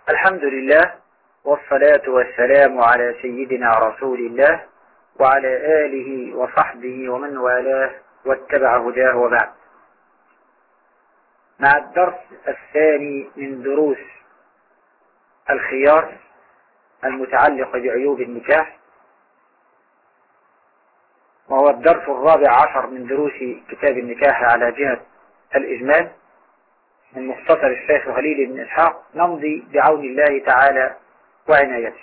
الحمد لله، والصلاة والسلام على سيدنا رسول الله وعلى آله وصحبه ومن والاه واتبع هداه، وبعد. مع الدرس الثاني من دروس الخيار المتعلقة بعيوب النكاح، وهو الدرس الرابع عشر من دروس كتاب النكاح على جهة الإجمال من مختصر الشيخ خليل بن إسحاق. نمضي بعون الله تعالى وعنايته،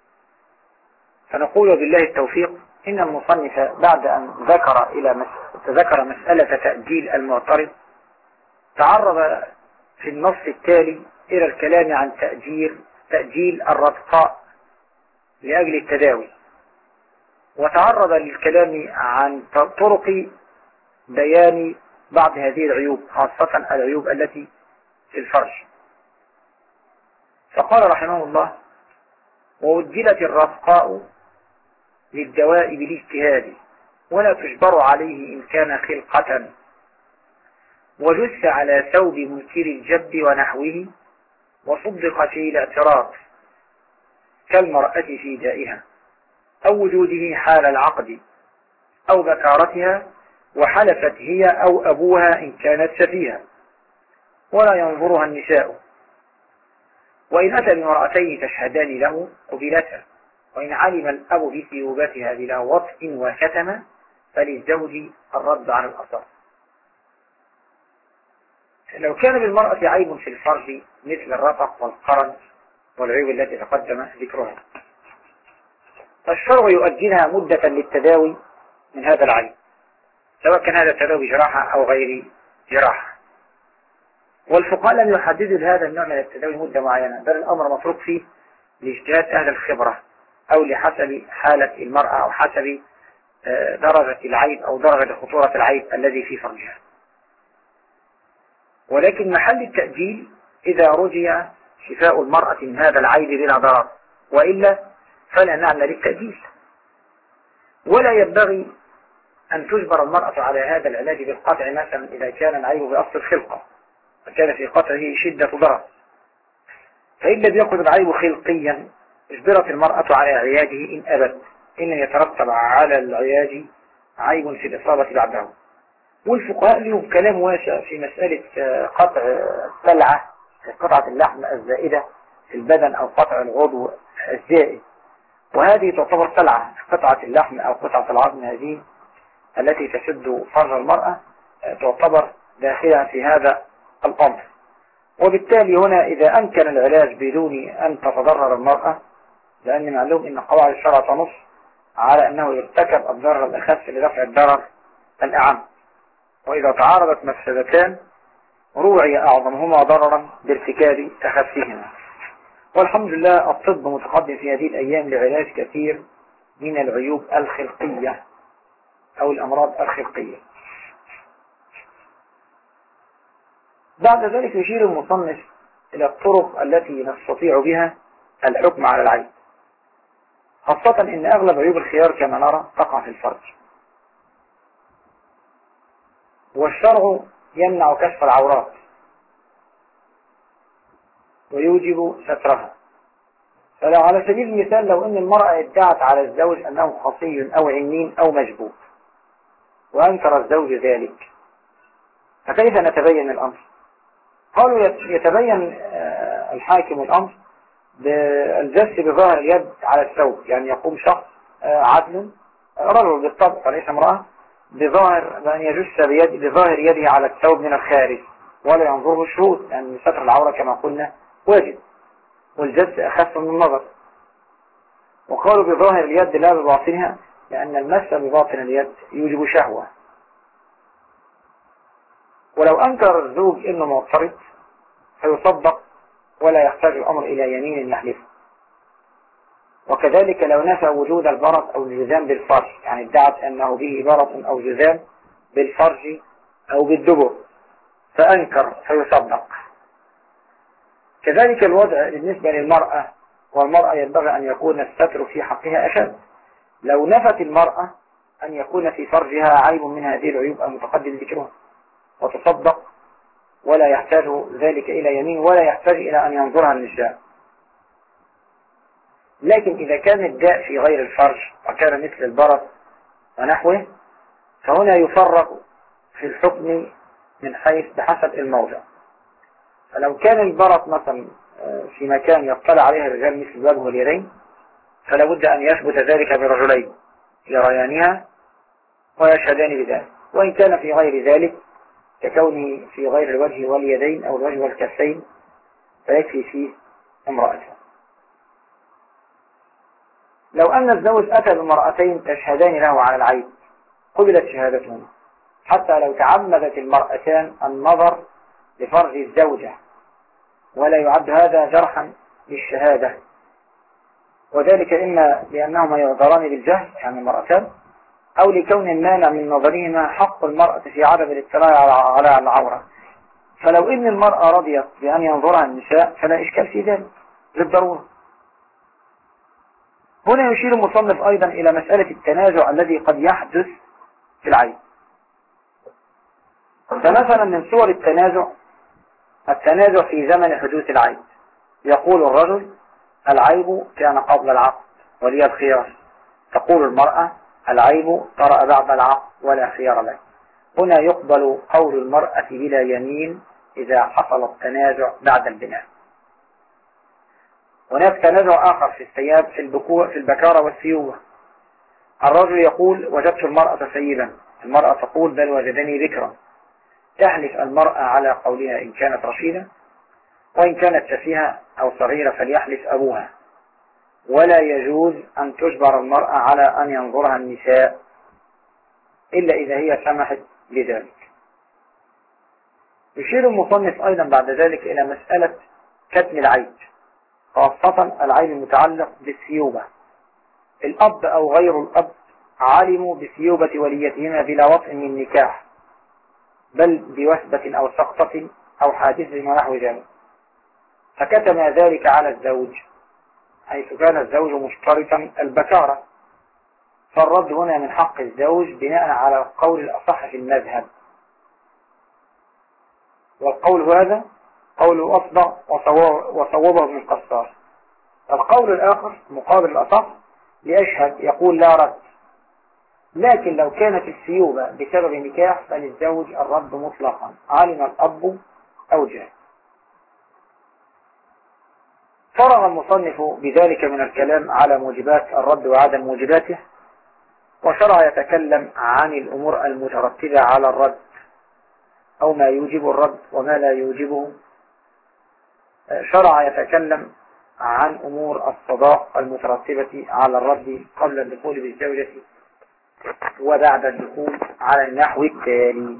فنقول بالله التوفيق. إن المصنف بعد أن ذكر مسألة تأجيل المعترض، تعرض في النص التالي إلى الكلام عن تأجيل الرفقاء لأجل التداوي، وتعرض للكلام عن طرق بيان بعض هذه العيوب، خاصة العيوب التي في الفرج. فقال رحمه الله: ووجلت الرفقاء للدواء بالاجتهاد، ولا تجبر عليه إن كان خلقة، وجس على ثوب منكر الجب ونحوه، وصدق في الاعتراض كالمرأة في دائها، أو وجوده حال العقد، أو ذكارتها، وحلفت هي أو أبوها إن كانت سفيها، ولا ينظرها النساء. وإن أتى بامرأتين تشهدان له قبلتها، وإن علم الأب بثيوبتها بلا وطء وكتم، فللزوج الرد على الأصل. لو كان بالمرأة عيب في الفرج مثل الرفق والقرن والعيوب التي تقدم ذكرها، فالشرع يؤجلها مدة للتداوي من هذا العيب، سواء كان هذا التداوي جراحة أو غير جراحة. والفقهاء لم يحددوا لهذا النوع من التداوي مدة معينة، بل الأمر متروك فيه لاجتهاد أهل الخبرة، أو لحسب حالة المرأة، أو حسب درجة العيب أو درجة خطورة العيب الذي في فرجها. ولكن محل التأجيل إذا رجي شفاء المرأة من هذا العيب بلا ضرر، وإلا فلا نعمل للتأجيل. ولا ينبغي أن تجبر المرأة على هذا العلاج بالقطع، مثلا إذا كان العيب بأصل الخلقة وكان في قطعه شدة ضرر، فإن لم يكن العيب خلقيا اجبرت المرأة على علاجه إن أبت، إن يترتب على العلاج عيب في الإصابة بعده. والفقهاء لهم كلام واسع في مسألة قطع السلعة، قطعة اللحم الزائدة في البدن، أو قطع العضو الزائد، وهذه تعتبر سلعة. قطعة اللحم أو قطعة العظم هذه التي تسد فرج المرأة تعتبر داخلة في هذا الأمر. وبالتالي هنا إذا أمكن العلاج بدون أن تتضرر المرأة، لأن معلوم أن قواعد الشرع تنص على أنه يرتكب الضرر الأخف لدفع الضرر الأعم، وإذا تعارضت مفسدتان روعي أعظمهما ضررا بارتكاب أخفهما. والحمد لله الطب متقدم في هذه الأيام لعلاج كثير من العيوب الخلقية أو الأمراض الخلقية. بعد ذلك يشير المصنف إلى الطرق التي نستطيع بها الحكم على العيب، خاصة إن أغلب عيوب الخيار كما نرى تقع في الفرج، والشرع يمنع كشف العورات ويوجب سترها. فلو على سبيل المثال لو أن المرأة ادعت على الزوج أنه خصي أو عنين أو مجبوب، وأنكر الزوج ذلك، فكيف نتبين الأمر؟ قالوا يتبين الحاكم الأمر بالجس بظاهر اليد على الثوب، يعني يقوم شخص عدل رجل بالطبع وليس امرأة بظاهر بأن يجس بظاهر يده على الثوب من الخارج، ولا ينظره الشهود، لأن ستر العورة كما قلنا واجب، والجس أخف من النظر. وقالوا بظاهر اليد لا بباطنها، لأن المس بباطن اليد يوجب شهوة. ولو أنكر الزوج إنه معترض فيصدق ولا يحتاج الأمر إلى يمين يحلفه. وكذلك لو نفى وجود البرص أو الجذام بالفرج، يعني ادعت أنه به برص أو جذام بالفرج أو بالدبر فأنكر فيصدق. كذلك الوضع بالنسبة للمرأة، والمرأة ينبغي أن يكون الستر في حقها أشد. لو نفت المرأة أن يكون في فرجها عيب من هذه العيوب المتقدم ذكرها وتصدق، ولا يحتاج ذلك إلى يمين، ولا يحتاج إلى أن ينظرها النساء، لكن إذا كان الداء في غير الفرج وكان مثل البرص ونحوه فهنا يفرق في الحكم من حيث بحسب الموضع. فلو كان البرص مثلا في مكان يطلع عليها الرجال مثل الوجه واليدين فلا بد أن يثبت ذلك برجلين يريانها ويشهدان بذلك، وإن كان في غير ذلك ككونه في غير الوجه واليدين أو الوجه والكفين فيكفي فيه امرأته. لو أن الزوج أتى بامرأتين تشهدان له على العيب قبلت شهادتهما حتى لو تعمدت المرأتان النظر لفرج الزوجة، ولا يعد هذا جرحا للشهادة، وذلك إما لأنهما يعذران بالجهل يعني المرأتان، أو لكون المانع من نظرهما حق المرأة في عدم الاطلاع على العورة. فلو إن المرأة رضيت بأن ينظرها النساء فلا إشكال في ذلك للضرورة. هنا يشير المصنف أيضا إلى مسألة التنازع الذي قد يحدث في العين. فمثلا من صور التنازع في زمن حدوث العيب. يقول الرجل العيب كان قبل العقد ولي الخيار، تقول المرأة العيب طرأ بعد العقد ولا خيار له. هنا يقبل قول المرأة بلا يمين إذا حصل التنازع بعد البناء. هناك تنازع آخر في الثياب في البكارة والثيوبة. الرجل يقول وجدت المرأة ثيبا، المرأة تقول بل وجدني بكرا. تحلف المرأة على قولها إن كانت رشيدة، وإن كانت سفيهة أو صغيرة فليحلف أبوها. ولا يجوز أن تجبر المرأة على أن ينظرها النساء إلا إذا هي سمحت بذلك. يشير المصنف أيضا بعد ذلك إلى مسألة كتم العيب، خاصة العيب المتعلق بالثيوبة. الأب أو غير الأب علموا بثيوبة وليتهما بلا وطء من نكاح، بل بوثبة أو سقطة أو حادث ونحو ذلك، فكتم ذلك على الزوج حيث كان الزوج مشترطا البكارة، فالرد هنا من حق الزوج بناء على القول الأصح في المذهب، والقول هذا قول أصبع وصوبه ابن القصار. القول الآخر مقابل الأصح لأشهد يقول لا رد، لكن لو كانت الثيوبة بسبب نكاح فللزوج الرد مطلقا علم الأب أو جهل. فرغ المصنف بذلك من الكلام على موجبات الرد وعدم موجباته، وشرع يتكلم عن الأمور المترتبة على الرد أو ما يوجب الرد وما لا يوجبه. شرع يتكلم عن أمور الصداق المترتبة على الرد قبل الدخول بالزوجة وبعد الدخول على النحو التالي.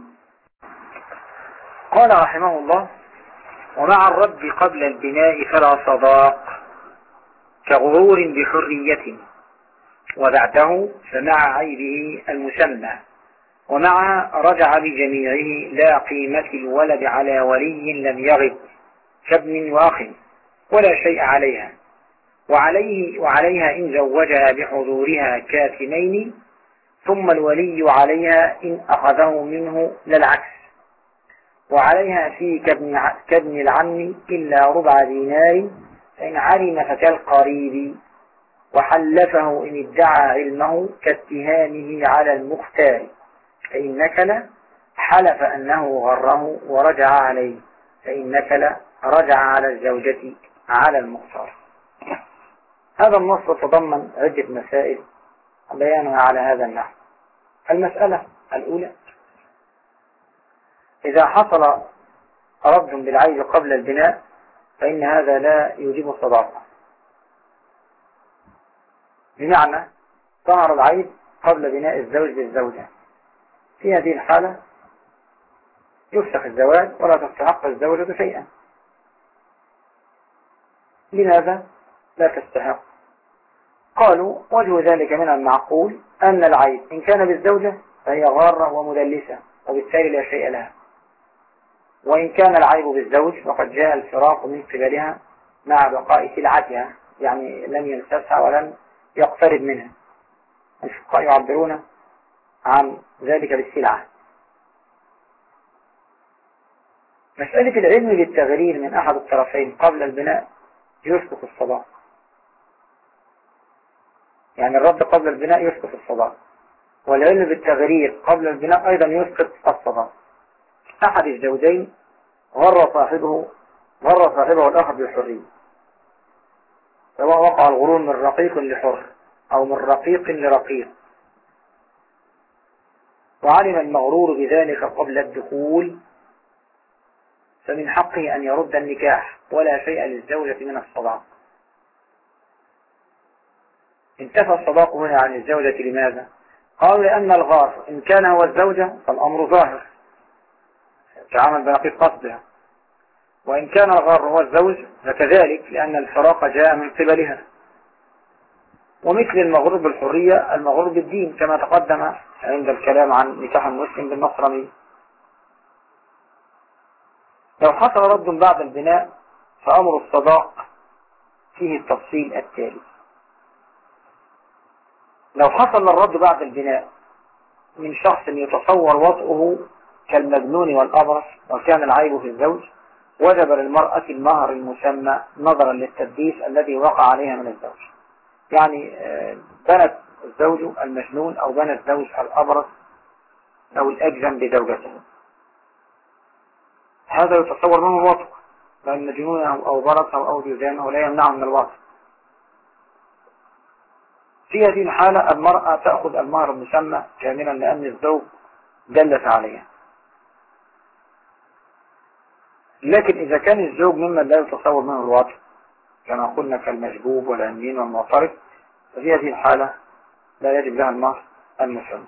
قال رحمه الله ومع الرد قبل البناء فلا صداق كغرور بحرية، وبعده فمع عيبه المسمى، ومع رجع بجميعه لا قيمة الولد على ولي لم يغب كابن وأخ ولا شيء عليها، وعليها إن زوجها بحضورها كاتمين، ثم الولي عليها إن أخذه منه للعكس، وعليها في كابن العم إلا ربع دينار فإن علم فكالقريب، وحلفه إن ادعى علمه كاتهامه على المختار، فإن نكل حلف أنه غره ورجع عليه، فإن نكل رجع على الزوجة على المختار. هذا النص تضمن عدة مسائل بيانها على هذا النحو. المسألة الأولى: إذا حصل رد بالعيب قبل البناء فإن هذا لا يوجب الصداقة، بمعنى ظهر العيب قبل بناء الزوج بالزوجة، في هذه الحالة يفسخ الزواج ولا تستحق الزوجة شيئا. لماذا لا تستحق؟ قالوا وجه ذلك من المعقول أن العيب إن كان بالزوجة فهي غارة ومدلسة وبالتالي لا شيء لها، وإن كان العيب بالزوج فقد جاء الفراق من قبلها مع بقاء سلعتها، يعني لم يمسسها ولم يقترب منها. الفقهاء يعبرون عن ذلك بالسلعة. مسألة العلم بالتغرير من أحد الطرفين قبل البناء يسقط الصداق، يعني الرد قبل البناء يسقط الصداق، والعلم بالتغرير قبل البناء أيضا يسقط الصداق. أحد الزوجين غر صاحبه الآخر بالحرية، سواء وقع الغرور من رقيق لحر أو من رقيق لرقيق، وعلم المغرور بذلك قبل الدخول، فمن حقه أن يرد النكاح ولا شيء للزوجة من الصداق. انتفى الصداق هنا عن الزوجة لماذا؟ قالوا لأن الغار إن كان هو الزوجة فالأمر ظاهر تعامل بنقيض قصدها، وإن كان الغار هو الزوج فكذلك، لأن الفراق جاء من قبلها. ومثل المغرور بالحرية المغرور بالدين كما تقدم عند الكلام عن نكاح المسلم بالنصراني. لو حصل رد بعد البناء فأمر الصداق فيه التفصيل التالي. لو حصل الرد بعد البناء من شخص يتصور وطئه كالمجنون والأبرص وكان العيب في الزوج، وجب للمرأة المهر المسمى نظرا للتدليس الذي وقع عليها من الزوج. يعني بنت الزوج المجنون أو بنت الزوج الأبرص أو الأجزم بزوجته، هذا يتصور منه الوطء، لأن مجنون أو برص أو جزامه لا يمنع من الوطء. في هذه الحالة المرأة تأخذ المهر المسمى كاملا لأن الزوج دلت عليها. لكن إذا كان الزوج ممن لا يتصور منه الوطء كما قلنا كالمشبوب والعنين والمعترف، ففي هذه الحالة لا يجب لها المهر المسمى.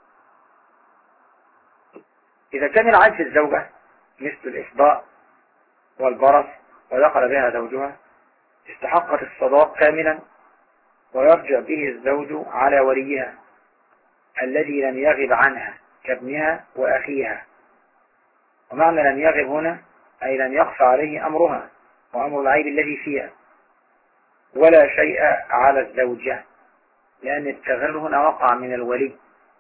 إذا كان العيب في الزوجة مثل الإفضاء والبرص ودخل بها زوجها استحقت الصداق كاملا، ويرجع به الزوج على وليها الذي لم يغب عنها كابنها وأخيها. ومعنى لم يغب هنا أي لم يخفى عليه أمرها وأمر العيب الذي فيها، ولا شيء على الزوجة، لأن التغير هنا وقع من الولي،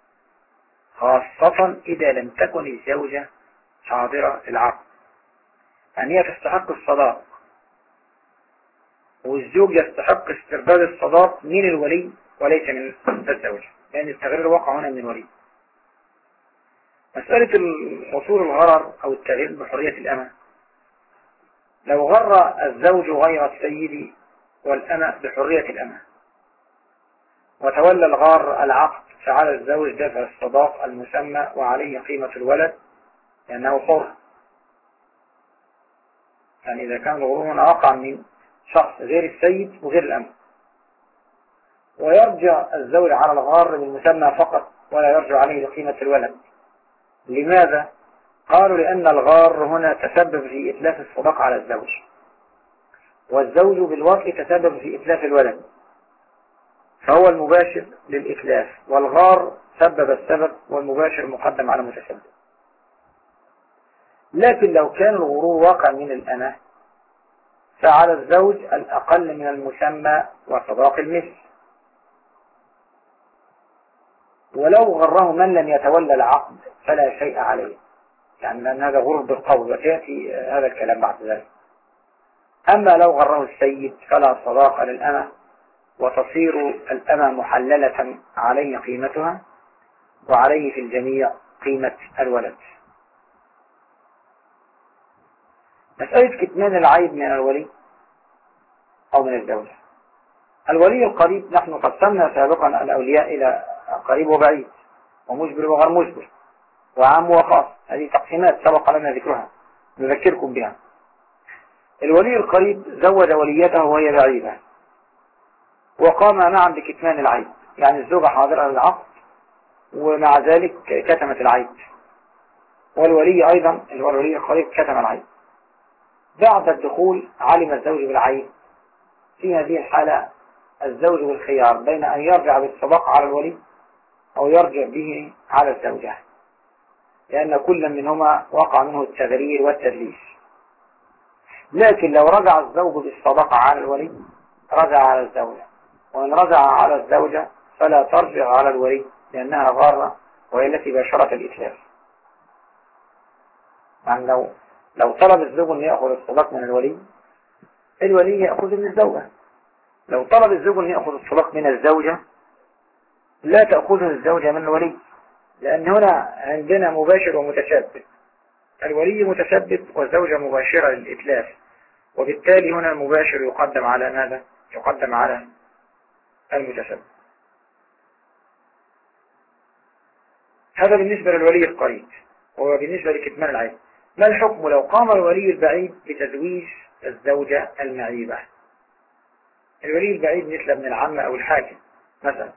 خاصة إذا لم تكن الزوجة حاضرة في العقد. يعني هي تستحق الصداق والزوج يستحق استرداد الصداق من الولي وليس من الزوجة، لأن التغيير وقع هنا من الولي. مسألة حصول الغرر أو التغيير بحرية الأمة، لو غر الزوج غير السيد والأمة بحرية الأمة وتولى الغار العقد، فعلى الزوج دفع الصداق المسمى وعليه قيمة الولد لأنه حر. يعني إذا كان الغرور هنا وقع من شخص غير السيد وغير الأمة، ويرجع الزوج على الغار بالمسمى فقط ولا يرجع عليه لقيمة الولد. لماذا؟ قالوا لأن الغار هنا تسبب في إتلاف الصداق على الزوج، والزوج بالوطء تسبب في إتلاف الولد، فهو المباشر للإتلاف، والغار سبب السبب والمباشر مقدم على متسبب. لكن لو كان الغرور واقع من الأمة فعلى الزوج الأقل من المسمى وصداق المثل، ولو غره من لم يتولى العقد فلا شيء عليه، يعني لأن هذا غرور بالقول وسيأتي هذا الكلام بعد ذلك. أما لو غره السيد فلا صداق للأمة، وتصير الأمة محللة عليه قيمتها وعليه في الجميع قيمة الولد. مسألة كتمان العيب من الولي أو من الزوجة. الولي القريب نحن قسمنا سابقا الأولياء إلى قريب وبعيد ومجبر وغير مجبر وعام وخاص، هذه تقسيمات سبق لنا ذكرها نذكركم بها. الولي القريب زوج وليته وهي بعيدة وقام معا بكتمان العيب، يعني الزوجة حاضرة للعقد ومع ذلك كتمت العيب، والولي أيضا الولي القريب كتم العيب. بعد الدخول علم الزوج بالعيب، في هذه الحالة الزوج بالخيار بين أن يرجع بالصداق على الولي أو يرجع به على الزوجة، لأن كل منهما وقع منه التغرير والتدليس. لكن لو رجع الزوج بالصداق على الولي رجع على الزوجة، وإن رجع على الزوجة فلا ترجع على الولي لأنها غارة وهي التي باشرت الإتلاف. يعني لو طلب الزوج أن يأخذ الصداق من الولي يأخذ من الزوجة. لو طلب الزوج أن يأخذ الصداق من الزوجة لا تأخذه الزوجة من الولي، لأن هنا عندنا مباشر ومتسبب. الولي متسبب والزوجة مباشرة للإتلاف، وبالتالي هنا المباشر يقدم على ماذا؟ يقدم على المتسبب. هذا بالنسبة للولي القريب، وبالنسبة لكتمان العيب. ما الحكم لو قام الولي البعيد بتزويج الزوجة المعيبة؟ الولي البعيد مثل ابن العم أو الحاكم مثلا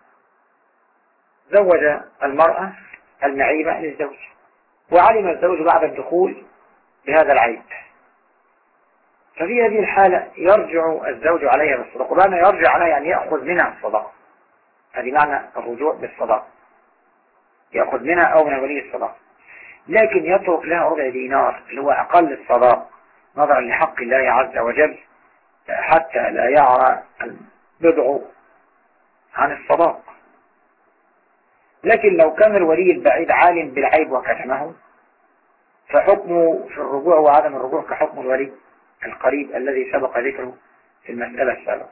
زوج المرأة المعيبة للزوج، وعلم الزوج بعد الدخول بهذا العيب، ففي هذه الحالة يرجع الزوج عليها بالصداق. وبعد يرجع عليها يعني يأخذ منها الصداق، هذه معنى الرجوع بالصداق، يأخذ منها أو من ولي الصداق، لكن يترك لها ربع دينار اللي هو أقل الصداق نظرا لحق الله عز وجل، حتى لا يعرى البضع عن الصداق. لكن لو كان الولي البعيد عالم بالعيب وكتمه فحكمه في الرجوع وعدم الرجوع كحكم الولي القريب الذي سبق ذكره في المسألة السابقة.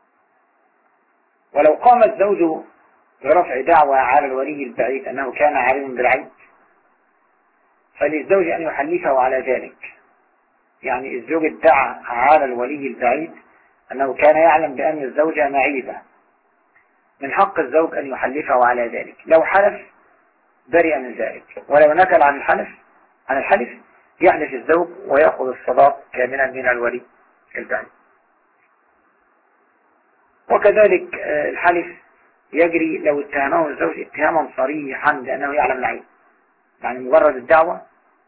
ولو قام الزوج برفع دعوى على الولي البعيد أنه كان عالما بالعيب فللزوج أن يحلفه على ذلك. يعني الزوج ادعى على الولي البعيد أنه كان يعلم بأن الزوجة معيبة، من حق الزوج أن يحلفه على ذلك. لو حلف برئ من ذلك، ولو نكل عن الحلف يحلف الزوج ويأخذ الصداق كاملا من الولي البعيد. وكذلك الحلف يجري لو اتهمه الزوج اتهاما صريحا بأنه يعلم العيب، يعني مجرد الدعوة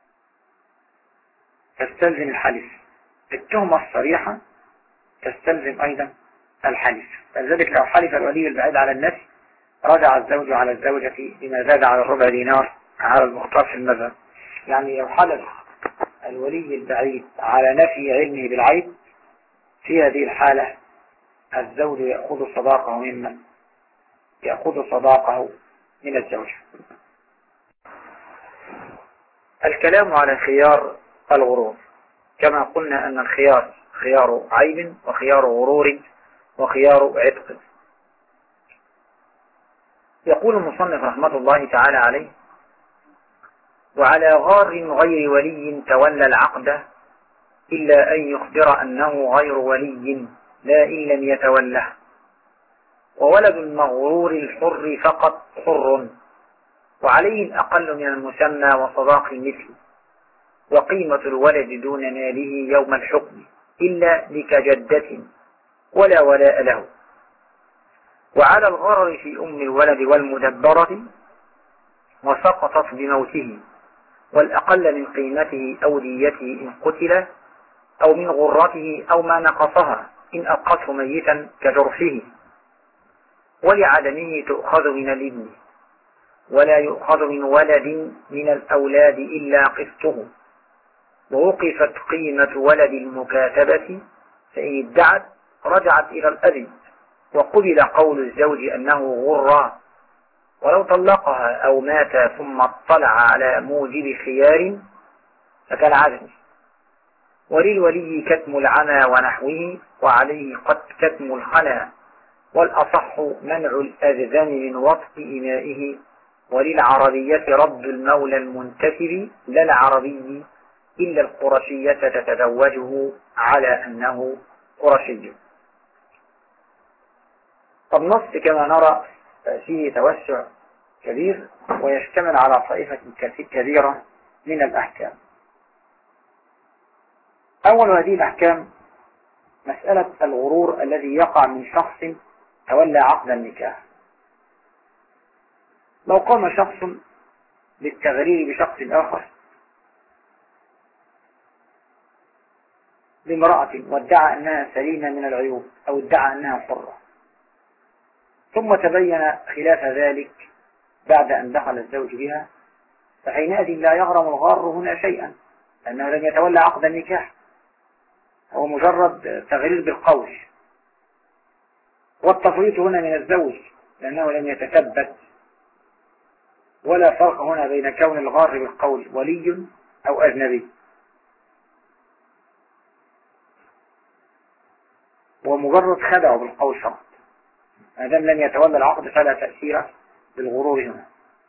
تستلزم الحلف، التهمة الصريحة تستلزم أيضا الحلف. فلذلك لو حلف الولي البعيد على النفي رجع الزوج على الزوجة بما زاد على الربع دينار على المختار في المذهب. يعني لو حلف الولي البعيد على نفي علمه بالعيب في هذه الحالة الزوج يأخذ صداقه ممن يأخذ صداقه من الزوجة. الكلام على خيار الغرور، كما قلنا أن الخيار خيار عيب وخيار غرور وخيار عتق. يقول المصنف رحمة الله تعالى عليه: وعلى غار غير ولي تولى العقد إلا أن يخبر أنه غير ولي لا إن لم يتوله، وولد المغرور الحر فقط حر، وعليه الأقل من المسمى وصداق المثل، وقيمة الولد دون ماله يوم الحكم إلا لكجدة ولا ولاء له. وعلى الغرر في أم الولد والمدبرة وسقطت بموته، والأقل من قيمته أو ديته إن قتل، أو من غرته أو ما نقصها إن أبقته ميتا كجرحه. ولعدمه تؤخذ من الابن، ولا يؤخذ من ولد من الأولاد إلا قسطه. ووقفت قيمة ولد المكاتبة فإن ادعت رجعت إلى الأب، وقبل قول الزوج أنه غرى، ولو طلقها أو مات ثم اطلع على موجب خيار فكالعدم. وللولي كتم العمى ونحوه، وعليه قد كتم الخنا، والأصح منع الأذذان من وطء إمائه. وللعربية رد المولى المنتسب لا العربي إلا القرشية تتزوجه على أنه قرشي. النص كما نرى فيه توسع كبير ويشتمل على طائفة كبيرة من الأحكام. أول هذه الأحكام مسألة الغرور الذي يقع من شخص تولى عقد النكاح. لو قام شخص بالتغرير بشخص آخر بامرأة وادعى أنها سليمة من العيوب أو ادعى أنها حرة، ثم تبين خلاف ذلك بعد أن دخل الزوج بها، فحينئذ لا يغرم الغار هنا شيئا، لأنه لم يتولى عقد النكاح، هو مجرد تغرير بالقول. والتفريط هنا من الزوج لأنه لم يتثبت، ولا فرق هنا بين كون الغار بالقول ولي أو أجنبي، ومجرد خدعه بالقول فقط. ما دام لم يتولى العقد فلا تأثير بالغرور هنا.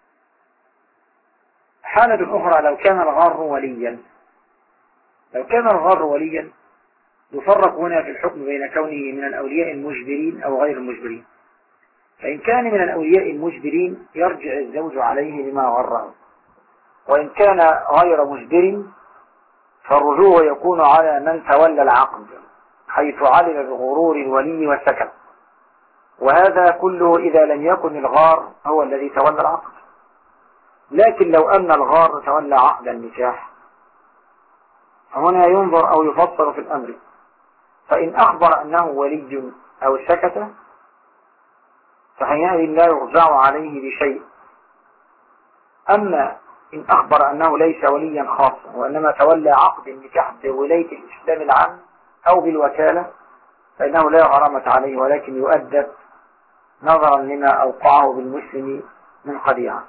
حالة أخرى لو كان الغار وليا، لو كان الغار وليا يفرق هنا في الحكم بين كونه من الأولياء المجبرين أو غير المجبرين. فإن كان من الأولياء المجبرين يرجع الزوج عليه لما غره، وإن كان غير مجبر فالرجوع يكون على من تولى العقد حيث علم بغرور الولي وسكت، وهذا كله إذا لم يكن الغار هو الذي تولى العقد. لكن لو أن الغار تولى عقد النكاح فهنا ينظر أو يفصل في الأمر، فإن أخبر أنه ولي أو سكت فحينئذ لا يرجع عليه بشيء. أما إن أخبر أنه ليس وليا خاصا وإنما تولى عقد النكاح بولاية الإسلام العام أو بالوكالة فإنه لا غرامة عليه، ولكن يؤدب نظرا لما أوقعه بالمسلم من خديعة.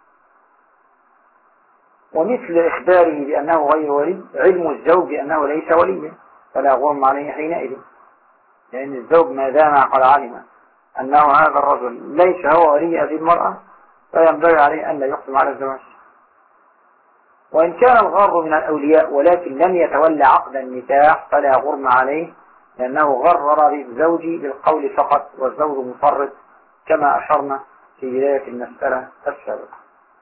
ومثل إخباره بأنه غير ولي علم الزوج بأنه ليس وليا فلا غرم عليه حينئذ، لأن الزوج ما دام قد علم أنه هذا الرجل ليس هو ولي هذه المرأة فينبغي عليه أن لا يقسم على الزواج. وإن كان الغار من الأولياء ولكن لم يتولى عقد النكاح فلا غرم عليه، لأنه غرر بالزوج بالقول فقط والزوج مفرط كما أشرنا في بداية المسألة السابقة.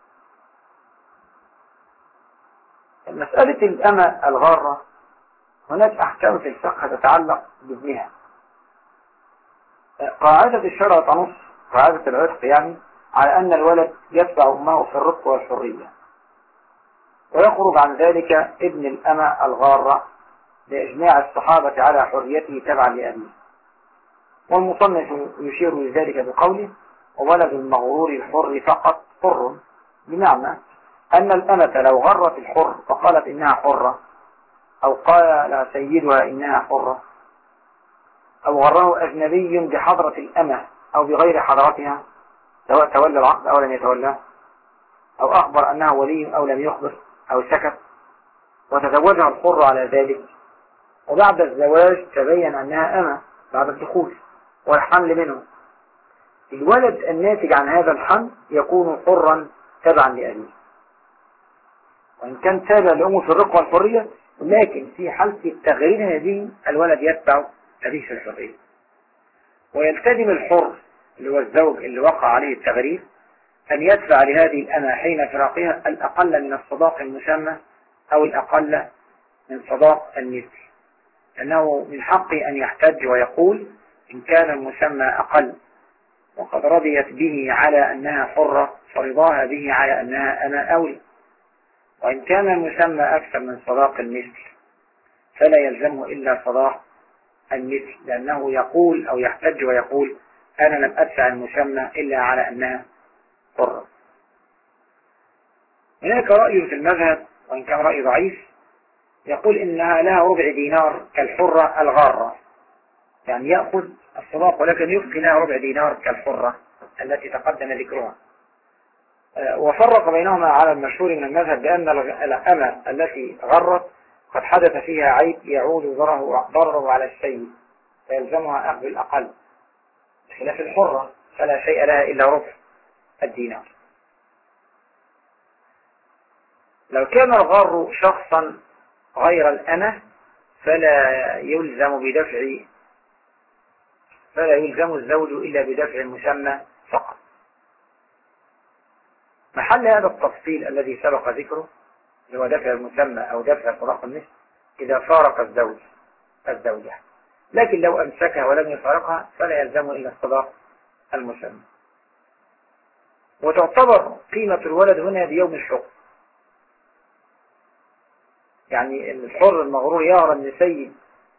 مسألة الأمة الغارة هناك أحكام في الفقه تتعلق بابنها. قاعدة الشرع تنص، قاعدة العتق يعني، على أن الولد يتبع أمه في الرق والحرية، ويخرج عن ذلك ابن الأمة الغارة لإجماع الصحابة على حريته تبعا لأبيه. والمصنف يشير لذلك بقوله وولد المغرور الحر فقط حر، بمعنى أن الأمة لو غرت الحر وقالت إنها حرة أو قال سيدها إنها حرة أو غره أجنبي بحضرة الأمة أو بغير حضرتها سواء تولى العقد أو لم يتولاه أو أخبر أنها ولي أو لم يخبر أو سكت وتزوجها الحر على ذلك، وبعد الزواج تبين أنها أمة بعد الدخول والحمل منه، الولد الناتج عن هذا الحمل يكون حرا تبعا لأبيه، وإن كان تابع لأمه في الرق والحرية، لكن في حالة التغرير هذه الولد يتبع أبيه في الحرية. ويلتزم الحر اللي هو الزوج اللي وقع عليه التغرير أن يدفع لهذه الأمة حين فراقها الأقل من الصداق المسمى أو الأقل من صداق المثل، لأنه من حقه أن يحتج ويقول إن كان المسمى أقل وقد رضيت به على أنها حرة فرضاها به على أنها أنا أولي، وإن كان المسمى أكثر من صداق المثل فلا يلزمه إلا صداق المثل، لأنه يقول أو يحتج ويقول أنا لم أدفع المسمى إلا على أنها حرة. هناك رأي في المذهب وإن كان رأي ضعيف يقول إنها لها ربع دينار كالحرة الغارة، يعني يأخذ الصداق ولكن يبقي لها ربع دينار كالحرة التي تقدم ذكرها. وفرق بينهما على المشهور من المذهب بأن الأمة التي غرت قد حدث فيها عيب يعود ضرره على السيد فيلزمها أخذ الأقل، بخلاف الحرة فلا شيء لها إلا ربع الدينار. لو كان الغار شخصا غير الأمة فلا يلزم الزوج إلا بدفع المسمى فقط. محل هذا التفصيل الذي سبق ذكره اللي هو دفع المسمى أو دفع صداق النصف إذا فارق الزوجة، لكن لو أمسكها ولم يفارقها فلا يلزم إلا الصداق المسمى. وتعتبر قيمة الولد هنا بيوم الحكم، يعني الحر المغرور يرى أن سيد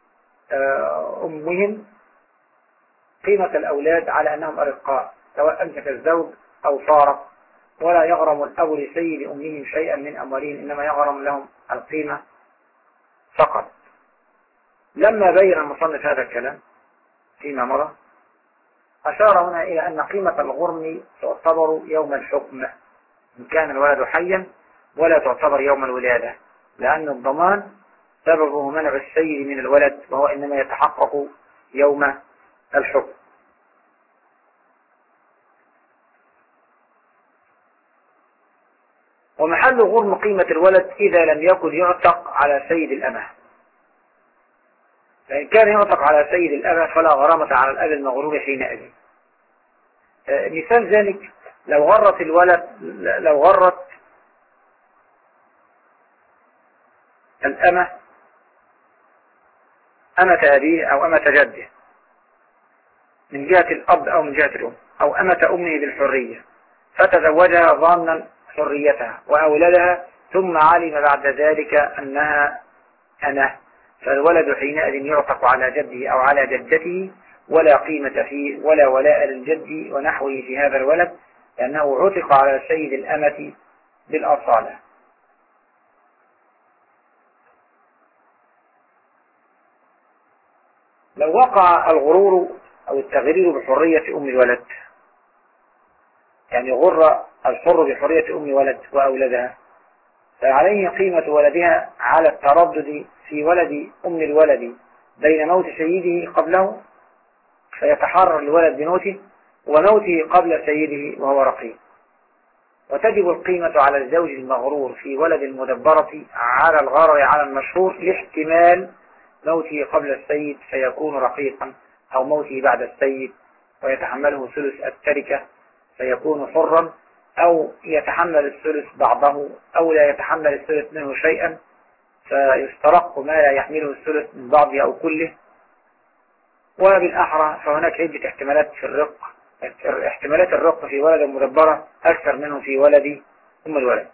أمهم قيمة الأولاد على أنهم أرقاء سواء أمسك الزوج أو فارق، ولا يغرم الأب لسيد أمهم شيئا من أموالهم، إنما يغرم لهم القيمة فقط. لما بين المصنف هذا الكلام فيما مضى أشار هنا إلى أن قيمة الغرم تعتبر يوم الحكم إن كان الولد حيا، ولا تعتبر يوم الولادة، لأن الضمان سببه منع السيد من الولد وهو إنما يتحقق يوم الحكم. ومحل غرم قيمة الولد إذا لم يكن يعتق على سيد الأمة. فإن كان يعتق على سيد الأمة فلا غرامة على الأب المغرور حينئذ. مثال ذلك لو غرت الولد، لو غرت الأمة أمة أبيه أو أمة جده من جهة الأب أو من جهة الأم، أو أمة أمه بالحرية، فتزوجها ظانا حريتها وأولدها، ثم علم بعد ذلك أنها أمة، فالولد حينئذ يعتق على جده أو على جدته، ولا قيمة فيه ولا ولاء للجد ونحوه في هذا الولد، لأنه عتق على سيد الأمة بالأصالة. لو وقع الغرور أو التغرير بحرية أم الولد، يعني غر الحر بحرية أم ولد وأولدها، فعليه قيمة ولدها على التردد في ولد أم الولد بين موت سيده قبله، فيتحرر الولد بموته وموته قبل سيده وهو رقيق. وتجب القيمة على الزوج المغرور في ولد المدبرة على الغرر على المشهور لاحتمال موته قبل السيد فيكون رقيقا، أو موته بعد السيد ويتحمله ثلث التركة فيكون حرا، أو يتحمل الثلث بعضه أو لا يتحمل الثلث منه شيئا فيسترق ما لا يحمله الثلث من بعضه أو كله. وبالأحرى فهناك عدة احتمالات في الرق، احتمالات الرق في ولد المدبرة أكثر منه في ولد أم الولد.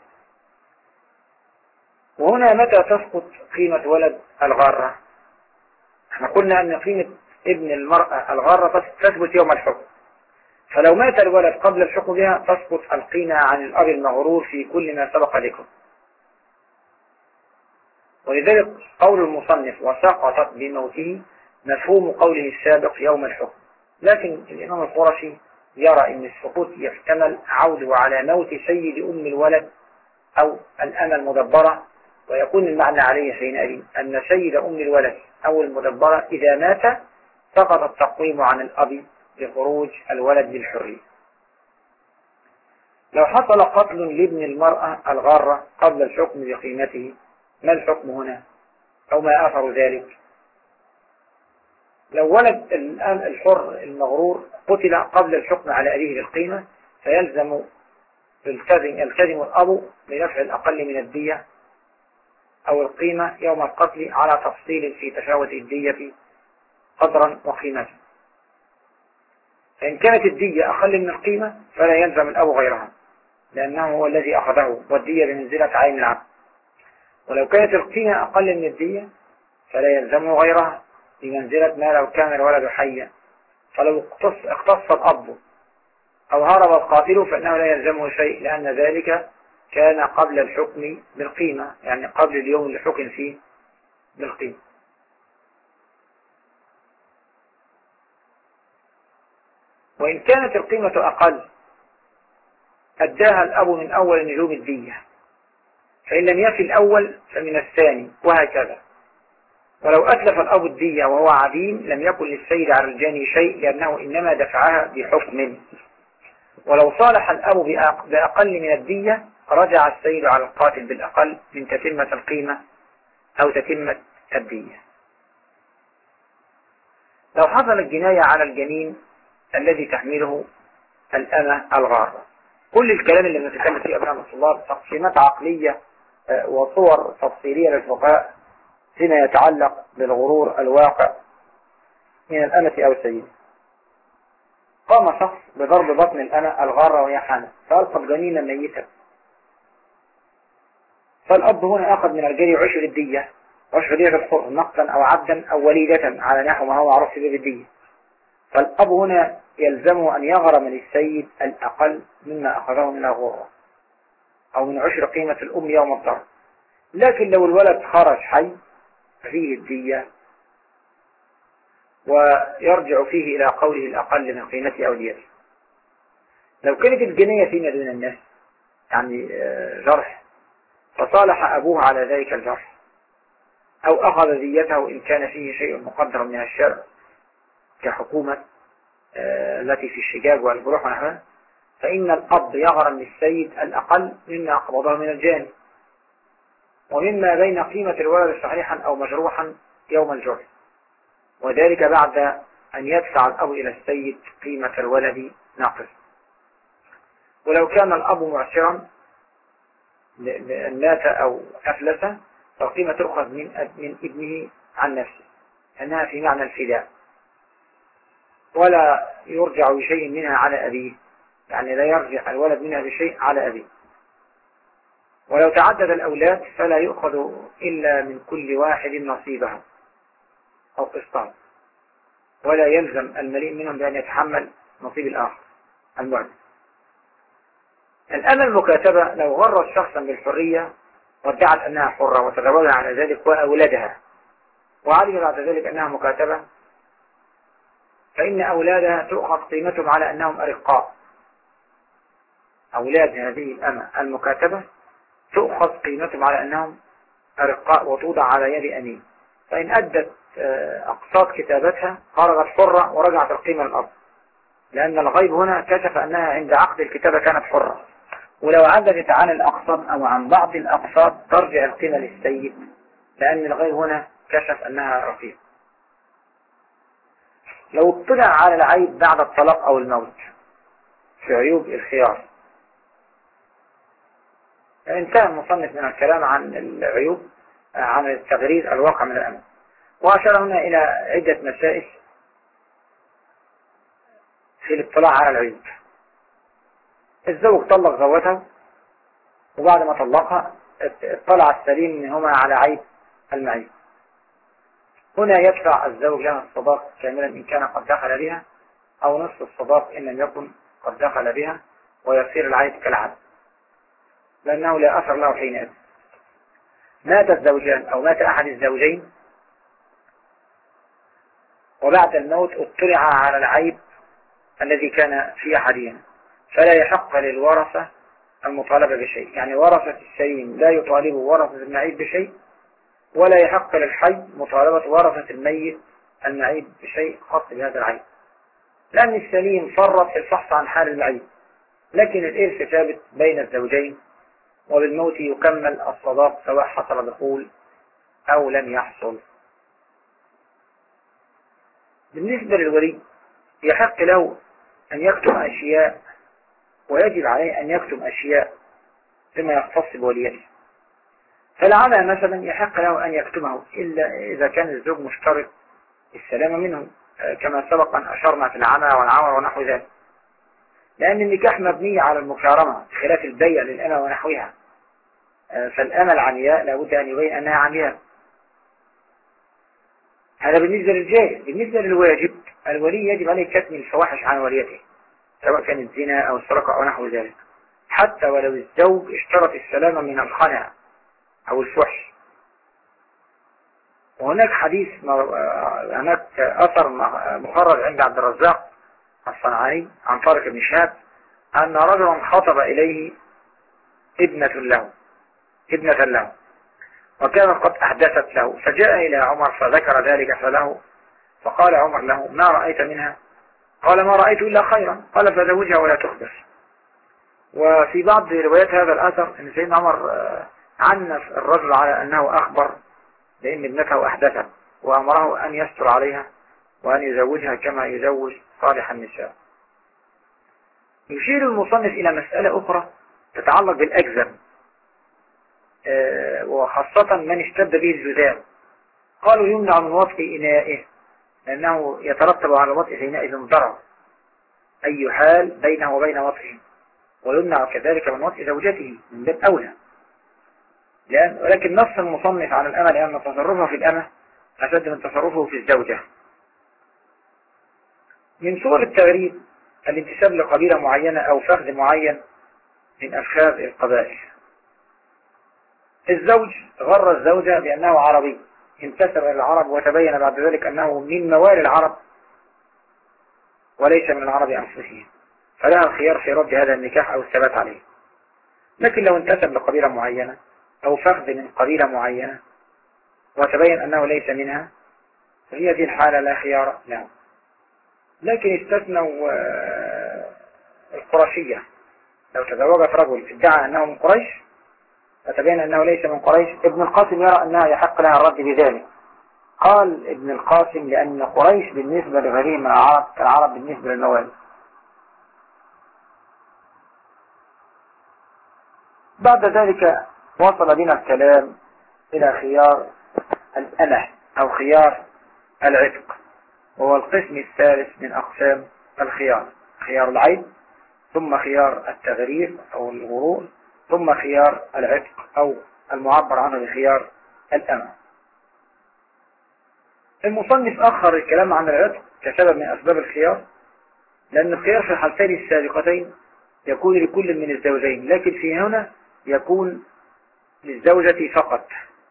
وهنا متى تسقط قيمة ولد الغارة؟ احنا قلنا أن قيمة ابن المرأة الغارة تثبت يوم الحكم، فلو مات الولد قبل الحكم بها تسقط القيمة عن الأب المغرور في كل ما سبق لكم. ولذلك قول المصنف وسقطت بموته مفهوم قوله السابق يوم الحكم. لكن الإمام القرشي يرى أن السقوط يحتمل عوده على موت سيد أم الولد أو الأمة المدبرة، ويكون المعنى عليه حينئذ أن سيد أم الولد أو المدبرة إذا مات سقط التقويم عن الأب لخروج الولد بالحرية. لو حصل قتل لابن المرأة الغارة قبل الحكم بقيمته، ما الحكم هنا أو ما أثر ذلك؟ لو ولد الحر المغرور قتل قبل الحكم على أبيه بالقيمة فيلزم الكذب الأب بدفع الأقل من الدية أو القيمة يوم القتل على تفصيل في تفاوت الدية قدرا وقيمة. فإن كانت الدية أقل من القيمة فلا يلزم الأب غيرها لأنه هو الذي أخذه، والدية بمنزلة عين العبد. ولو كانت القيمة أقل من الدية فلا يلزمه غيرها بمنزلة ما لو كان الولد حيا، فلو اقتص الأب أو هرب القاتل فإنه لا يلزمه شيء، لأن ذلك كان قبل الحكم بالقيمة، يعني قبل اليوم اللي حكم فيه بالقيمة. وإن كانت القيمة أقل أداها الأب من أول نجوم الدية، فإن لم يفي الأول فمن الثاني، وهكذا. ولو أتلف الأب الدية وهو عديم لم يكن للسيد على الجاني شيء، لأنه إنما دفعها بحكم. ولو صالح الأب بأقل من الدية رجع السيد على القاتل بالأقل من تتمة القيمة أو تتمة الدية. لو حصل الجناية على الجنين الذي تحمله الأمة الغارة، كل الكلام اللي بنتكلم فيه أبناء الطلاب تقسيمات عقلية وصور تفصيلية للفقهاء فيما يتعلق بالغرور الواقع من الأمة أو السيد. قام شخص بضرب بطن الأمة الغارة وهي حامل فألقى جنينا ميتا، فالأب هنا أخذ من الجني عشر الدية، عشر دية الحر نقدا أو عبدا أو وليدة على نحو ما هو معروف في باب الدية. فالأب هنا يلزمه أن يغرم للسيد الأقل مما أخذه من الغرة أو من عشر قيمة الأم يوم الضرب. لكن لو الولد خرج حي فيه الدية ويرجع فيه إلى قوله الأقل من قيمته أو ديته. لو كانت الجنية فيما دون الناس يعني جرح فصالح أبوه على ذلك الجرح أو أخذ ديته إن كان فيه شيء مقدر من الشرع كحكومة التي في الشجاج والجروح ونحوها، فإن الأب يغرم للسيد الأقل مما قبضه من الجاني، ومما بين قيمة الولد صحيحا أو مجروحا يوم الجرح، وذلك بعد أن يدفع الأب إلى السيد قيمة الولد ناقص. ولو كان الأب معسرا مات أو أفلس فالقيمة تؤخذ من ابنه عن نفسه، أنها في معنى الفداء، ولا يرجع بشيء منها على أبيه، يعني لا يرجع الولد منها بشيء على أبيه. ولو تعدد الأولاد فلا يؤخذ إلا من كل واحد نصيبه أو قسطان، ولا يلزم المليء منهم بأن يتحمل نصيب الآخر المعدم. الأمة المكاتبة لو غرت شخصا بالحرية وادعت أنها حرة وتزوجها على ذلك وأولادها، وعلم بعد ذلك أنها مكاتبة، فإن أولادها تؤخذ قيمتهم على أنهم أرقاء. أولاد هذه الأمة المكاتبة تؤخذ قيمتهم على أنهم أرقاء وتوضع على يد أمين، فإن أدت أقساط كتابتها خرجت حرة ورجعت القيمة للأب، لأن الغيب هنا كشف أنها عند عقد الكتابة كانت حرة. ولو عدلت عن الأقساط أو عن بعض الأقساط ترجع القيمة للسيد، لأن الغيب هنا كشف أنها رقيق. لو اطلع على العيب بعد الطلاق أو الموت في عيوب الخيار، انتهى المصنف من الكلام عن العيوب، عن التغرير الواقع من الأمر، وأشار هنا إلى عدة مسائل في الاطلاع على العيوب. الزوج طلق زوجته، وبعد ما طلقها اطلع السليم منهما على عيب المعيب، هنا يدفع الزوج لها الصداق كاملا إن كان قد دخل بها، أو نصف الصداق إن لم يكن قد دخل بها، ويصير العيب كالعبد، لأنه لا أثر له حينئذ. مات الزوجان أو مات أحد الزوجين وبعد الموت اطلع على العيب الذي كان في أحدهما، فلا يحق للورثة المطالبة بشيء، يعني ورثة السليم لا يطالبوا ورثة المعيب بشيء، ولا يحق للحي مطالبة ورثة الميت المعيب بشيء خاص بهذا العيب، لأن السليم فرط في الفحص عن حال المعيب، لكن الإرث ثابت بين الزوجين، وبالموت يكمل الصداق سواء حصل دخول أو لم يحصل. بالنسبة للولي يحق له أن يكتم أشياء، ويجب عليه أن يكتم أشياء فيما يختص بوليته، فالعمى مثلا يحق له أن يكتمه إلا إذا كان الزوج مشترط السلامة منه، كما سبق أن أشرنا في العمى والعمر ونحو ذلك، لأن النكاح مبني على المكارمة خلاف البيع للأمة ونحوها، فالأمة العمياء لابد أن يبين أنها عمياء. هذا بالنسبة للجائز. بالنسبة للواجب، الولي يجب عليه كتم الفواحش عن وليته، سواء كانت زنا أو سرقة أو نحو ذلك، حتى ولو الزوج اشترط السلامة من الخنع أو الفحش. وهناك هناك أثر مخرج عند عبد الرزاق الصنعاني عن طارق بن شهاب أن رجلا خطب إليه ابنة له وكانت قد أحدثت له، فجاء إلى عمر فذكر ذلك فله، فقال عمر له: ما رأيت منها؟ قال: ما رأيت إلا خيرا. قال: فزوجها ولا تخبر. وفي بعض روايات هذا الأثر أن سيدنا عمر عنف الرجل على أنه أخبر بأن ابنته أحدثت، وأمره أن يستر عليها وأن يزوجها كما يزوج صالح النساء. يشير المصنف إلى مسألة أخرى تتعلق بالأجزم، وخاصة من اشتد به الجذام. قالوا يمنع من وطء إنائه، لأنه يترتب على وطء إنائه ضرر، أي حال بينه وبين وطئه، ويمنع كذلك من وطء زوجته من باب أولى. ولكن نص المصنف على الأمة لأن تصرفه في الأمة أشد من تصرفه في الزوجة. من صور التغريب الانتساب لقبيلة معينة أو فخذ معين من أفخاذ القبائل. الزوج غر الزوجة بأنه عربي، انتسب إلى العرب وتبين بعد ذلك أنه من موالي العرب وليس من العرب أنفسهم، فلها الخيار في رد هذا النكاح أو الثبات عليه. لكن لو انتسب لقبيلة معينة أو فخذ من قبيلة معينة وتبين أنه ليس منها، فهي دي الحالة لا خيار له. لكن استثنوا القرشية لو تزوجت رجل ادعى أنه من قريش فتبين أنه ليس من قريش، ابن القاسم يرى أنها يحق لها الرد بذلك. قال ابن القاسم لأن قريش بالنسبة لغيرهم من العرب كالعرب بالنسبة للموالي. بعد ذلك وصل بنا الكلام إلى خيار الأمة أو خيار العتق، وهو القسم الثالث من أقسام الخيار: خيار العيب، ثم خيار التغرير أو الغرور، ثم خيار العتق أو المعبر عنه بخيار الأمة. المصنف أخر الكلام عن العتق كسبب من أسباب الخيار، لأن الخيار في الحالتين السابقتين يكون لكل من الزوجين، لكن في هنا يكون للزوجة فقط.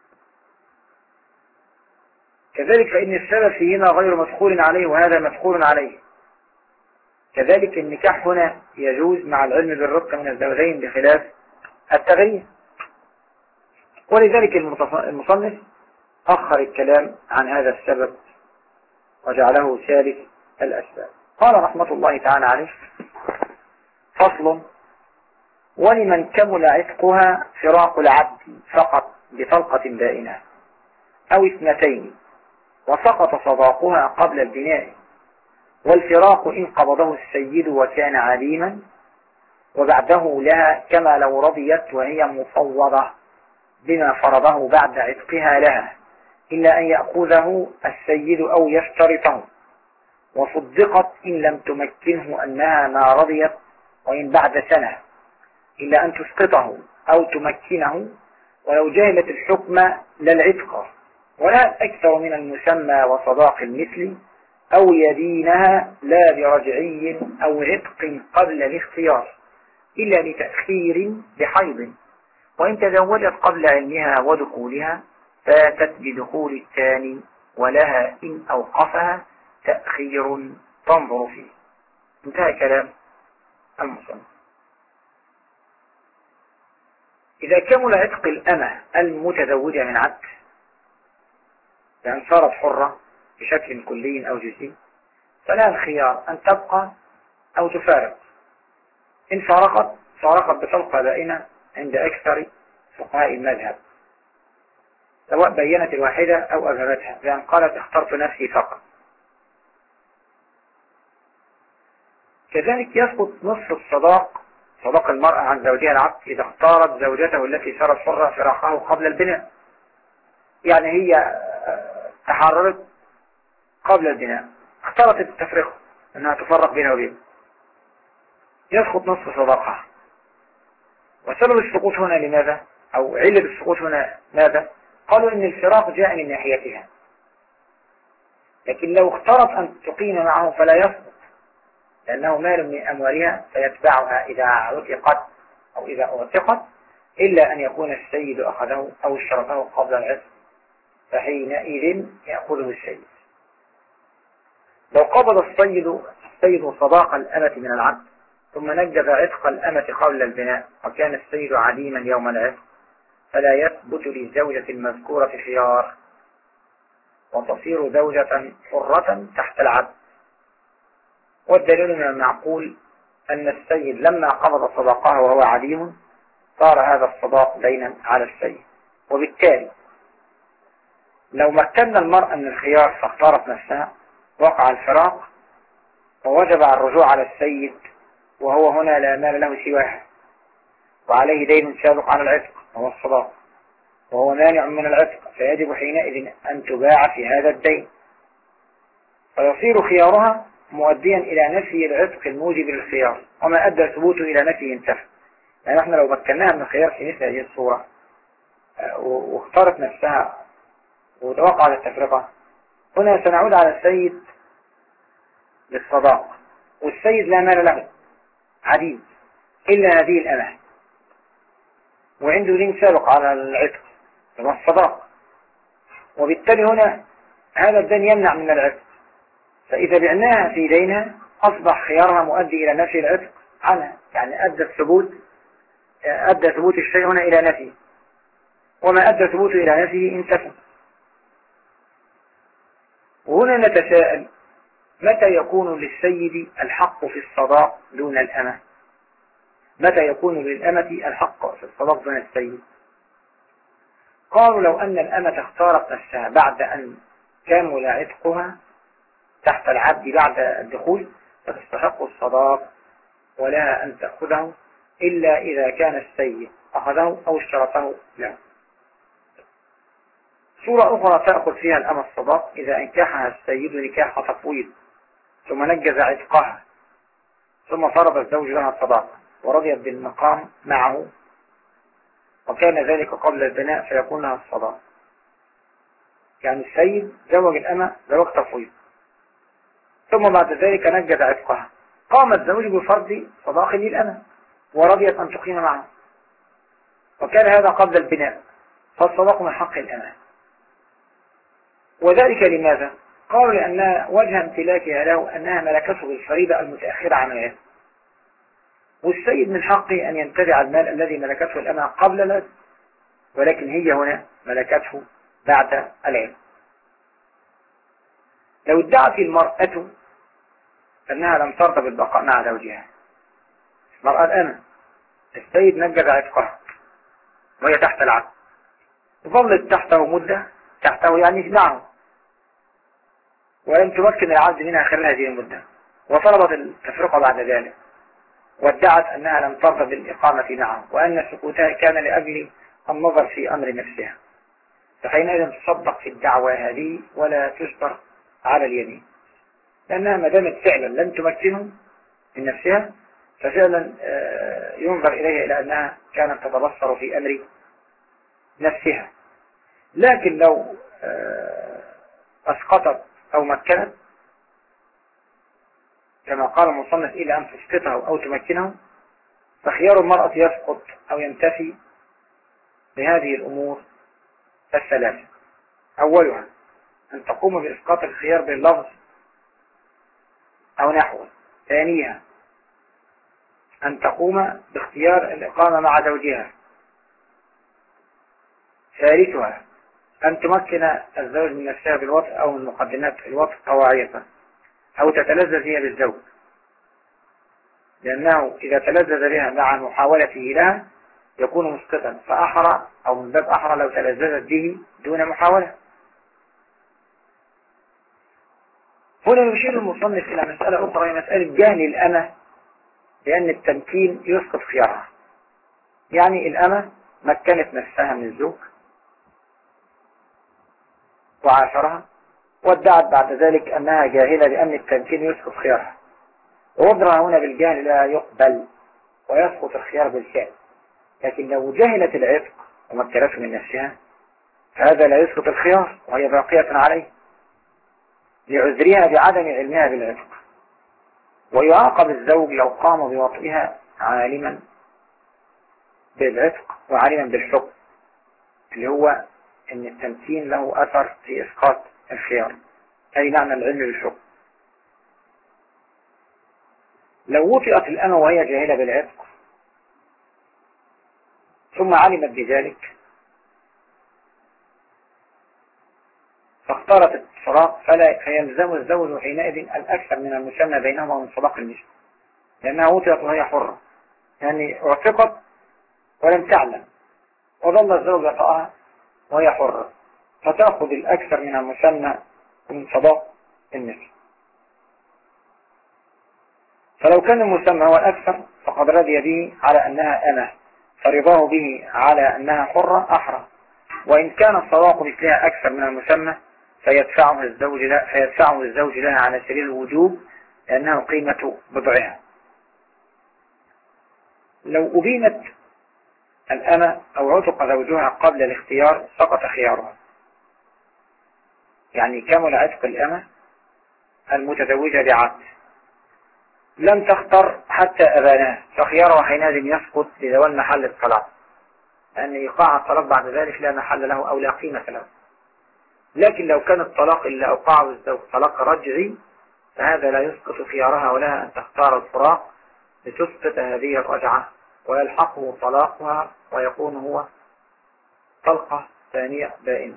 كذلك فإن السبب في هنا غير مدخول عليه وهذا مدخول عليه. كذلك النكاح هنا يجوز مع العلم بالرق من الزوجين بخلاف التغيير. ولذلك المصنف أخر الكلام عن هذا السبب وجعله ثالث الأسباب. قال رحمة الله تعالى عليه: فصل: ولمن كمل عتقها فراق العبد فقط بطلقة بائنة أو اثنتين وسقط صداقها قبل البناء، والفراق إن قبضه السيد وكان عليما وبعده لها، كما لو رضيت وهي مفوضة بما فرضه بعد عتقها لها، إلا أن يأخذه السيد أو يشترطه، وصدقت إن لم تمكنه أنها ما رضيت، وإن بعد سنة إلا أن تسقطه أو تمكنه، ولو جهلت الحكم للعتق ولا أكثر من المسمى وصداق المثل، أو يدينها لا برجعي أو عتق قبل الاختيار إلا لتأخير بحيض، وإن تزوجت قبل علمها ودخولها فاتت بدخول الثاني، ولها إن أوقفها تأخير تنظر فيه. انتهى كلام المصنف. إذا كمل عتق الأمة المتزوجة من عبد، لأن صارت حرة بشكل كلي أو جزئي، فلا الخيار أن تبقى أو تفارق. إن فارقت بطلقة بائنة عند أكثر فقهاء المذهب، سواء بينت الواحدة أو أبهمتها، لأن قالت اخترت نفسي فقط. كذلك يسقط نصف الصداق، صداق المرأة عن زوجها العبد، إذا اختارت زوجته التي صارت حرة فراقه قبل البناء. يعني هي تحررت قبل البناء، اختارت التفرقة أنها تفرق بينه وبينه، يسقط نصف صداقها. وسبب السقوط هنا لماذا؟ أو علة السقوط هنا ماذا؟ قالوا إن الفراق جاء من ناحيتها، لكن لو اختارت أن تقيم معه فلا يسقط، لأنه مال من أموالها فيتبعها إذا عتقت أو إذا أعتقت، إلا أن يكون السيد أخذه أو اشترطه قبل العتق، فحينئذ يأخذه السيد. لو قبض السيد صداق الأمة من العبد ثم نجز عتق الأمة قبل البناء وكان السيد عديما يوم العتق، فلا يثبت للزوجة المذكورة خيار، وتصير زوجة حرة تحت العبد. والدليل من المعقول أن السيد لما قبض صداقها وهو عديم صار هذا الصداق دينا على السيد، وبالتالي لو مكنا المرأة من الخيار فاختارت نفسها وقع الفراق ووجب الرجوع على السيد، وهو هنا لا مال له سواها، وعليه دين سابق على العتق وهو الصداق، وهو مانع من العتق، فيجب حينئذ أن تباع في هذا الدين، فيصير خيارها مؤديا إلى نفي العتق الموجب للخيار، وما أدى ثبوته إلى نفي انتفى. يعني احنا لو مكناها من الخيار في مثل هذه الصورة واختارت نفسها وتوقع التفرقة، هنا سنعود على السيد بالصداق، والسيد لا مال له عديم إلا هذه الأمة، وعنده دين سابق على العتق هو الصداق، وبالتالي هنا هذا الدين يمنع من العتق، فإذا بعناها في دينها أصبح خيارها مؤدي إلى نفي العتق عنها، يعني أدى ثبوت الشيء هنا إلى نفيه، وما أدى ثبوته إلى نفيه انتفى. وهنا نتساءل: متى يكون للسيد الحق في الصداق دون الأمة؟ متى يكون للأمة الحق في الصداق دون السيد؟ قالوا لو أن الأمة اختارت نفسها بعد أن كمل عتقها تحت العبد بعد الدخول فتستحق الصداق ولها أن تأخذه إلا إذا كان السيد أخذه أو اشترطه له. صورة أخرى تأخذ فيها الأمة الصداق إذا انكحها السيد نكاح تفويض ثم نجز عتقها ثم فرض الزوج لها الصداق ورضيت بالمقام معه وكان ذلك قبل البناء فيكون لها الصداق. يعني السيد زوج الأمة زواج تفويض ثم بعد ذلك نجز عتقها، قام الزوج بفرض صداق للأمة ورضيت أن تقيم معه وكان هذا قبل البناء فالصداق من حق الأمة. وذلك لماذا؟ قالوا لأن وجه امتلاكها له أنها ملكته بالفريضة المتأخرة عن العتق، والسيد من حقه أن ينتزع المال الذي ملكته الأمة قبل العتق، ولكن هي هنا ملكته بعد العتق. لو ادعت المرأة أنها لم ترضى بالبقاء مع زوجها، المرأة الأمة السيد نجز عتقها وهي تحت العقد، ظلت تحته مدة، تحته يعني معه، ولم تمكن العبد منها خلال هذه المدة وطلبت التفرقة بعد ذلك وادعت أنها لم ترضى بالإقامة معه وأن سكوتها كان لأجل النظر في أمر نفسها، فحينئذ تصدق في الدعوة هذه ولا تجبر على اليمين، لأنها ما دامت فعلا لم تمكنه من نفسها ففعلا ينظر إليها إلى أنها كانت تتبصر في أمر نفسها. لكن لو أسقطت أو مكنت كما قال المصنف إلى أن تسقطه أو تمكنه فخيار المرأة يسقط أو ينتفي بهذه الأمور الثلاثة. أولها أن تقوم بإسقاط الخيار باللفظ أو نحوه. ثانيها أن تقوم باختيار الإقامة مع زوجها. ثالثها أن تمكن الزوج من نفسها بالوطء أو من مقدمات الوطء طواعية أو تتلذذ هي بالزوج، لأنه إذا تلذذ بها مع محاولته لها يكون مسقطا، فأحرى أو من باب أحرى لو تلذذت به دون محاولة. هنا يشير المصنف إلى مسألة أخرى، هي مسألة جهل الأمة لأن التمكين يسقط خيارها. يعني الأمة مكنت نفسها من الزوج وعاشرها وادعت بعد ذلك أنها جاهلة لأن التمكين يسقط خيارها، ووضعها هنا بالجهل لا يقبل ويسقط الخيار بالفعل. لكن لو جهلت العتق ومكنته من نفسها فهذا لا يسقط الخيار وهي باقية عليه لعذرها بعدم علمها بالعتق. ويعاقب الزوج لو قام بوطئها عالما بالعتق وعالما بالحكم اللي هو ان التمكين له اثر في اسقاط الخيار، اي معنى العلم بالحكم. لو وطئت الأمة وهي جاهلة بالعتق ثم علمت بذلك فاختارت الصداق فيلزم الزوج حينئذ الأكثر من المسمى بينهما من صداق النساء، لأنها وطئت وهي حرة، يعني اعتقت ولم تعلم وظل الزوج يطأها وهي حرة فتأخذ الأكثر من المسمى من صداق النساء. فلو كان المسمى هو الأكثر فقد رضي به على أنها أمة فرضاه به على أنها حرة أحرى، وإن كان الصداق مثلها أكثر من المسمى فيدفعه الزوج لها على سبيل الوجوب لأنه قيمة بضعها. لو أبينت الأمة أو عتق زوجها قبل الاختيار سقط خيارها، يعني كمل عتق الأمة المتزوجة بعقد لم تختر حتى أباناه فخيارها حينئذ يسقط لزوال محل الطلاق، لأن إيقاع الطلاق بعد ذلك لا محل له أو لا قيمة له. لكن لو كان الطلاق إلا أوقعه الزوج طلاق رجعي فهذا لا يسقط خيارها ولها أن تختار الفراق لتسقط هذه الرجعة ويلحقه طلاقها ويكون هو طلقة ثانية بائنة.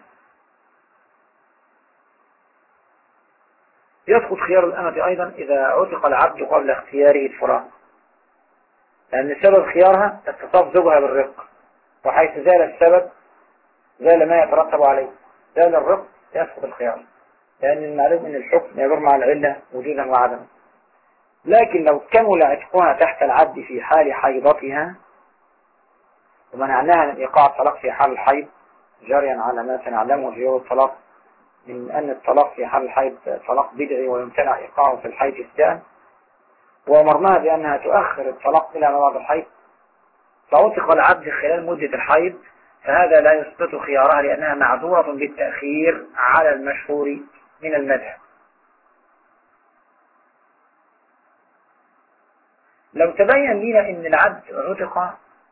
يسقط خيار الأمة أيضا إذا عتق العبد قبل اختياره الفراق، لأن سبب خيارها اتصاف زوجها بالرق، وحيث زال السبب زال ما يترتب عليه، زال الرق يسقط الخيار، لأن المعلوم أن الحكم يدور مع العلة وجودا وعدما. لكن لو كمل عتقها تحت العبد في حال حيضتها ومنعناها من إيقاع الطلاق في حال الحيض جريا على ما سنعلمه في يوم الطلاق من أن الطلاق في حال الحيض طلاق بدعي ويمتنع إيقاعه في الحيض ابتداء، وأمرناها بأنها تؤخر الطلاق إلى ما بعد الحيض، فعتق العبد خلال مدة الحيض، فهذا لا يسقط خيارها لأنها معذورة بالتأخير على المشهور من المذهب. لو تبين لنا أن العبد عتق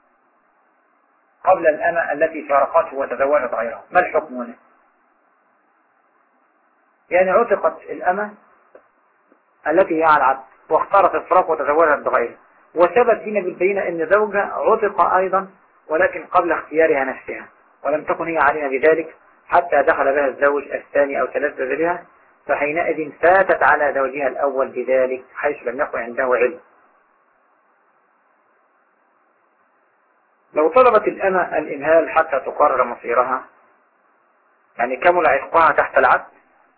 قبل الأمة التي فارقته وتزوجت غيره، ما الحكم هنا؟ يعني عتقت الأمة التي هي على العبد واختارت الفراق وتزوجت بغيره، وثبت لنا بالبينة أن زوجها عتق أيضا ولكن قبل اختيارها نفسها، ولم تكن هي علينا بذلك حتى دخل بها الزوج الثاني أو تلذذ بها، فحينئذ فاتت على زوجها الأول بذلك حيث لم يكن عنده علم. لو طلبت الأمة الإمهال حتى تقرر مصيرها، يعني كمل عتقها تحت العبد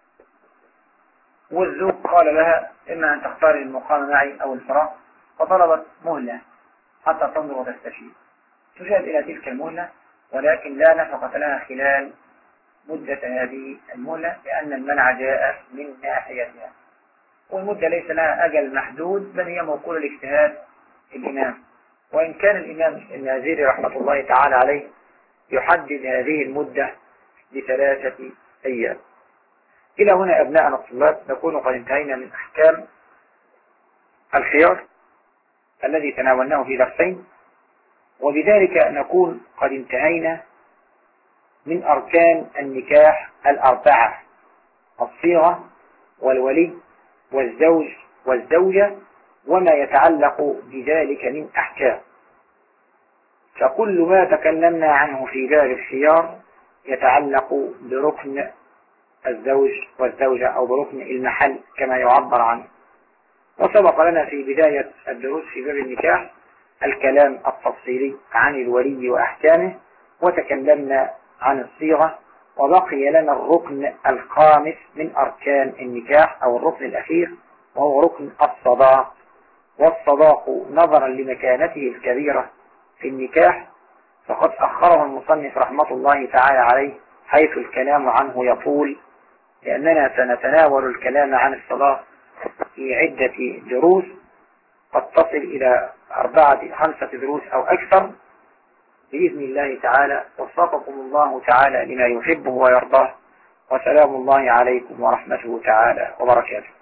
والزوج قال لها إما أن تختاري المقام معي أو الفراق، فطلبت مهلة حتى تنظر وتستشير، تجاد إلى تلك المهلة ولكن لا نفقة لها خلال مدة هذه المهلة لأن المنع جاء من ناحيتها، والمدة ليس لها أجل محدود بل هي موكول الاجتهاد الإمام، وإن كان الإمام النازري رحمة الله تعالى عليه يحدد هذه المدة ب3 أيام. إلى هنا أبناءنا الطلاب نكون قد انتهينا من أحكام الخيار الذي تناولناه في درسين، وبذلك نكون قد انتهينا من أركان النكاح 4: الصيغة والولي والزوج والزوجة وما يتعلق بذلك من أحكام. فكل ما تكلمنا عنه في باب الخيار يتعلق بركن الزوج والزوجة أو بركن المحل كما يعبر عنه. وسبق لنا في بداية الدروس في باب النكاح الكلام التفصيلي عن الولي وأحكامه، وتكلمنا عن الصيغة، وبقي لنا الركن الخامس من أركان النكاح أو الركن الأخير وهو ركن الصداق. والصداق نظرا لمكانته الكبيرة في النكاح فقد أخره المصنف رحمة الله تعالى عليه حيث الكلام عنه يطول، لأننا سنتناول الكلام عن الصداق في عدة دروس قد تصل إلى 4-5 دروس أو أكثر بإذن الله تعالى. وفقكم الله تعالى لما يحبه ويرضاه، وسلام الله عليكم ورحمته تعالى وبركاته.